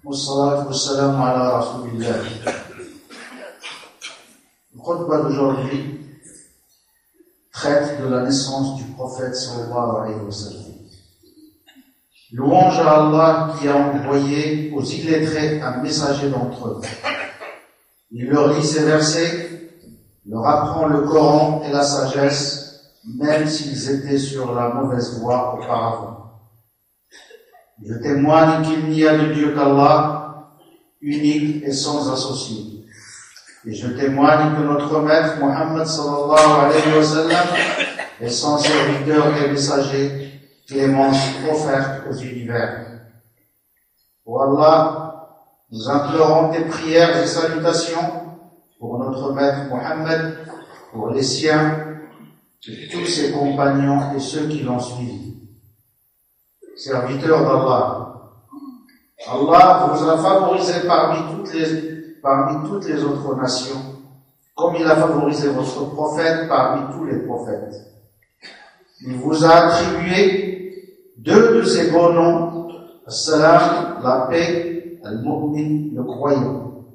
Wassalatu wassalamu ala rasulillah. Le khutbah d'aujourd'hui traite de la naissance du prophète sallallahu alayhi wa sallam. Louange à Allah qui a envoyé aux illettrés un messager d'entre eux. Il leur lit ces versets, leur apprend le Coran et la sagesse, même s'ils étaient sur la mauvaise voie auparavant. Je témoigne qu'il n'y a de Dieu qu'Allah, unique et sans associé. Et je témoigne que notre maître Muhammad sallallahu alayhi wa sallam est son serviteur et messager, clémence offerte aux univers. Ô Allah, nous implorons tes prières et salutations pour notre maître Muhammad, pour les siens, et tous ses compagnons et ceux qui l'ont suivi. Serviteur d'Allah, Allah vous a favorisé parmi toutes les autres nations, comme il a favorisé votre prophète parmi tous les prophètes. Il vous a attribué deux de ses beaux noms, As-Salam, la paix, Al-Mu'min, le croyant.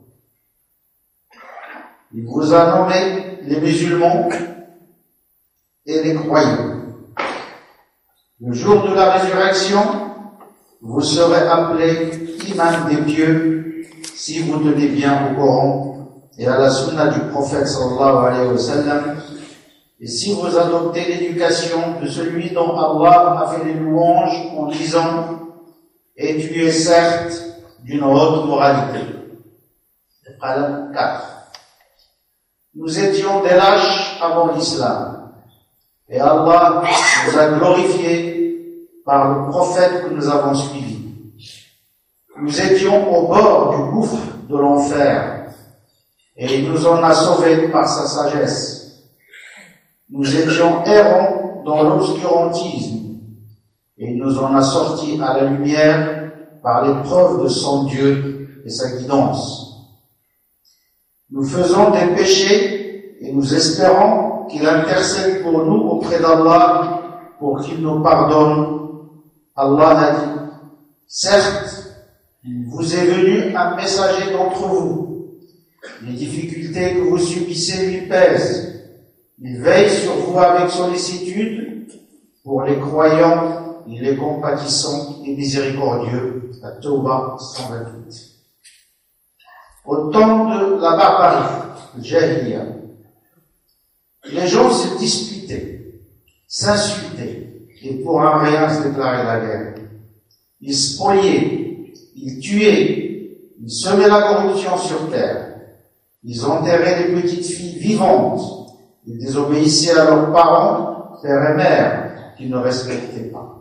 Il vous a nommé les musulmans et les croyants. Le jour de la résurrection, vous serez appelés imam des pieux si vous tenez bien au Coran et à la sunna du prophète sallallahu alayhi wa sallam, et si vous adoptez l'éducation de celui dont Allah a fait les louanges en disant « Et tu es certes d'une haute moralité ». Qalam 4. Nous étions des lâches avant l'islam. Et Allah nous a glorifiés par le prophète que nous avons suivi. Nous étions au bord du gouffre de l'enfer et il nous en a sauvés par sa sagesse. Nous étions errants dans l'obscurantisme et il nous en a sortis à la lumière par l'épreuve de son Dieu et sa guidance. Nous faisons des péchés et nous espérons qu'il intercède pour nous auprès d'Allah pour qu'il nous pardonne. Allah a dit, certes, il vous est venu un messager d'entre vous. Les difficultés que vous subissez lui pèsent. Il veille sur vous avec sollicitude. Pour les croyants, il est compatissant et miséricordieux. La Tawbah 128. Au temps de la barbarie, le Jahiliya, les gens se disputaient, s'insultaient, et pour un rien se déclaraient la guerre. Ils spoliaient, ils tuaient, ils semaient la corruption sur terre. Ils enterraient les petites filles vivantes. Ils désobéissaient à leurs parents, père et mère, qu'ils ne respectaient pas.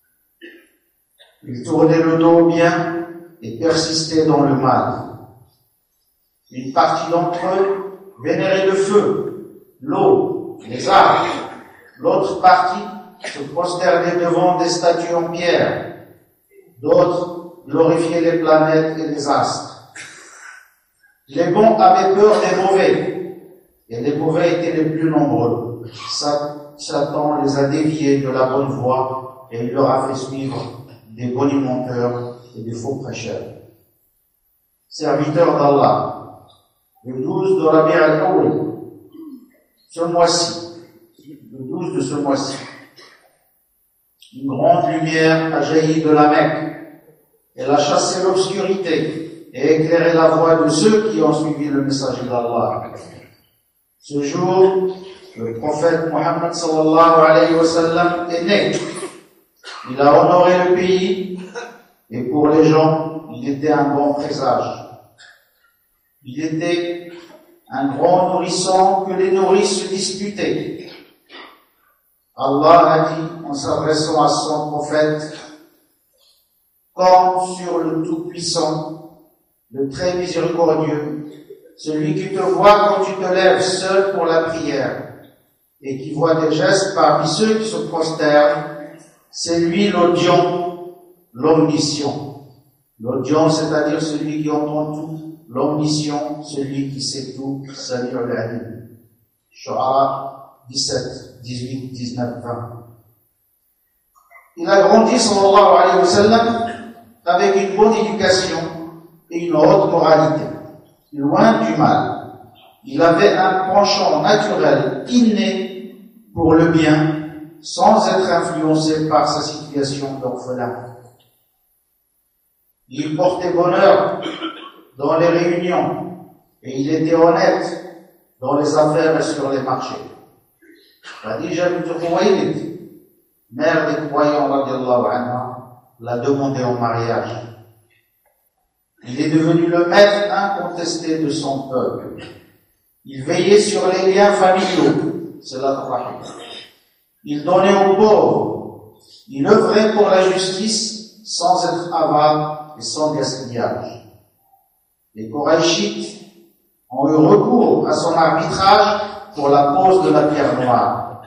Ils tournaient le dos au bien et persistaient dans le mal. Une partie d'entre eux vénérait le feu, l'eau, les arbres. L'autre partie se prosternait devant des statues en pierre. D'autres glorifiaient les planètes et les astres. Les bons avaient peur des mauvais, et les mauvais étaient les plus nombreux. Satan les a déviés de la bonne voie, et il leur a fait suivre des bonimenteurs et des faux prêcheurs. Serviteurs d'Allah, le 12 de Rabi' al-Awwal, ce mois-ci, le 12 de ce mois-ci, une grande lumière a jailli de la Mecque. Elle a chassé l'obscurité et éclairé la voie de ceux qui ont suivi le messager d'Allah. Ce jour, le prophète Muhammad sallallahu alayhi wa sallam est né. Il a honoré le pays et pour les gens, il était un bon présage. Il était un grand nourrisson que les nourrices se disputaient. Allah a dit en s'adressant à son prophète, compte sur le Tout-Puissant, le très miséricordieux, celui qui te voit quand tu te lèves seul pour la prière et qui voit tes gestes parmi ceux qui se prosternent, c'est lui l'audient, l'omniscient. L'audient, c'est-à-dire celui qui entend tout, l'omniscient, celui qui sait tout, Sami'ul Alim. Shu'ara 17, 18, 19, 20. Il a grandi, sallallahu alayhi wa sallam, avec une bonne éducation et une haute moralité, loin du mal. Il avait un penchant naturel, inné pour le bien, sans être influencé par sa situation d'orphelin. Il portait bonheur dans les réunions et il était honnête dans les affaires et sur les marchés. Khadija bint Khuwaylid, mère des croyants, radiallahu anha, l'a demandé en mariage. Il est devenu le maître incontesté de son peuple. Il veillait sur les liens familiaux, salat rahim. Il donnait aux pauvres. Il œuvrait pour la justice sans être avare et sans gaspillage. Les Qurayshites ont eu recours à son arbitrage pour la pose de la pierre noire.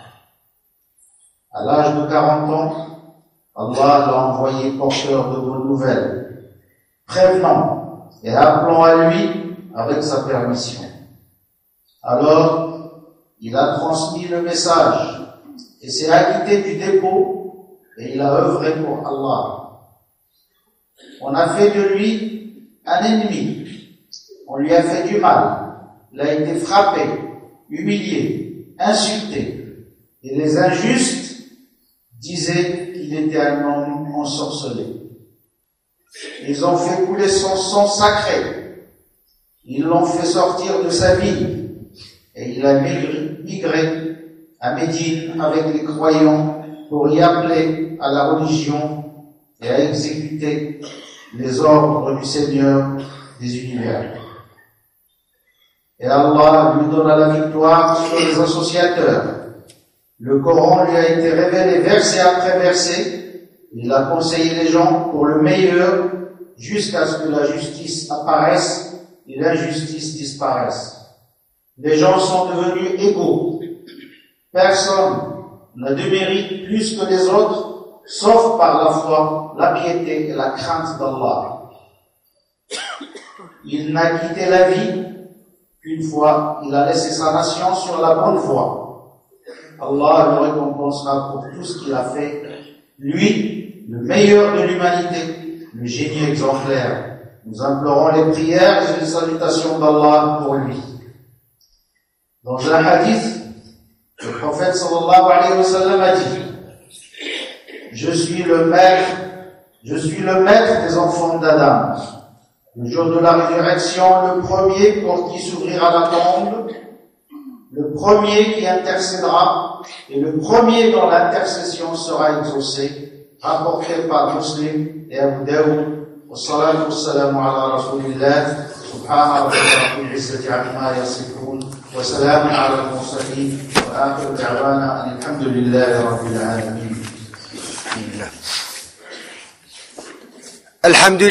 À l'âge de 40 ans, Allah l'a envoyé porteur de bonnes nouvelles, prévenant et appelant à lui avec sa permission. Alors, il a transmis le message et s'est acquitté du dépôt et il a œuvré pour Allah. On a fait de lui un ennemi. On lui a fait du mal. Il a été frappé, humilié, insulté. Et les injustes disaient qu'il était un homme ensorcelé. Ils ont fait couler son sang sacré. Ils l'ont fait sortir de sa vie. Et il a migré à Médine avec les croyants pour y appeler à la religion et à exécuter les ordres du Seigneur des univers. Et Allah lui donna la victoire sur les associateurs. Le Coran lui a été révélé verset après verset. Il a conseillé les gens pour le meilleur jusqu'à ce que la justice apparaisse et l'injustice disparaisse. Les gens sont devenus égaux. Personne n'a de mérite plus que les autres, sauf par la foi, la piété et la crainte d'Allah. Il n'a quitté la vie qu'une fois il a laissé sa nation sur la bonne voie. Allah le récompensera pour tout ce qu'il a fait. Lui, le meilleur de l'humanité, le génie exemplaire. Nous implorons les prières et les salutations d'Allah pour lui. Dans un hadith, le prophète sallallahu alayhi wa sallam a dit: je suis le maître des enfants d'Adam. Le jour de la résurrection, le premier pour qui s'ouvrira la tombe, le premier qui intercédera et le premier dont l'intercession sera exaucée, rapporté par Muslim et Abu Daoud. Wassalatu wassalamu ala rasulillah, subhana rabbika rabbil izzati amma yasifun, wa salamun ala al-mursalin, wa akhiru da'wana alhamdulillahi rabbil alamin.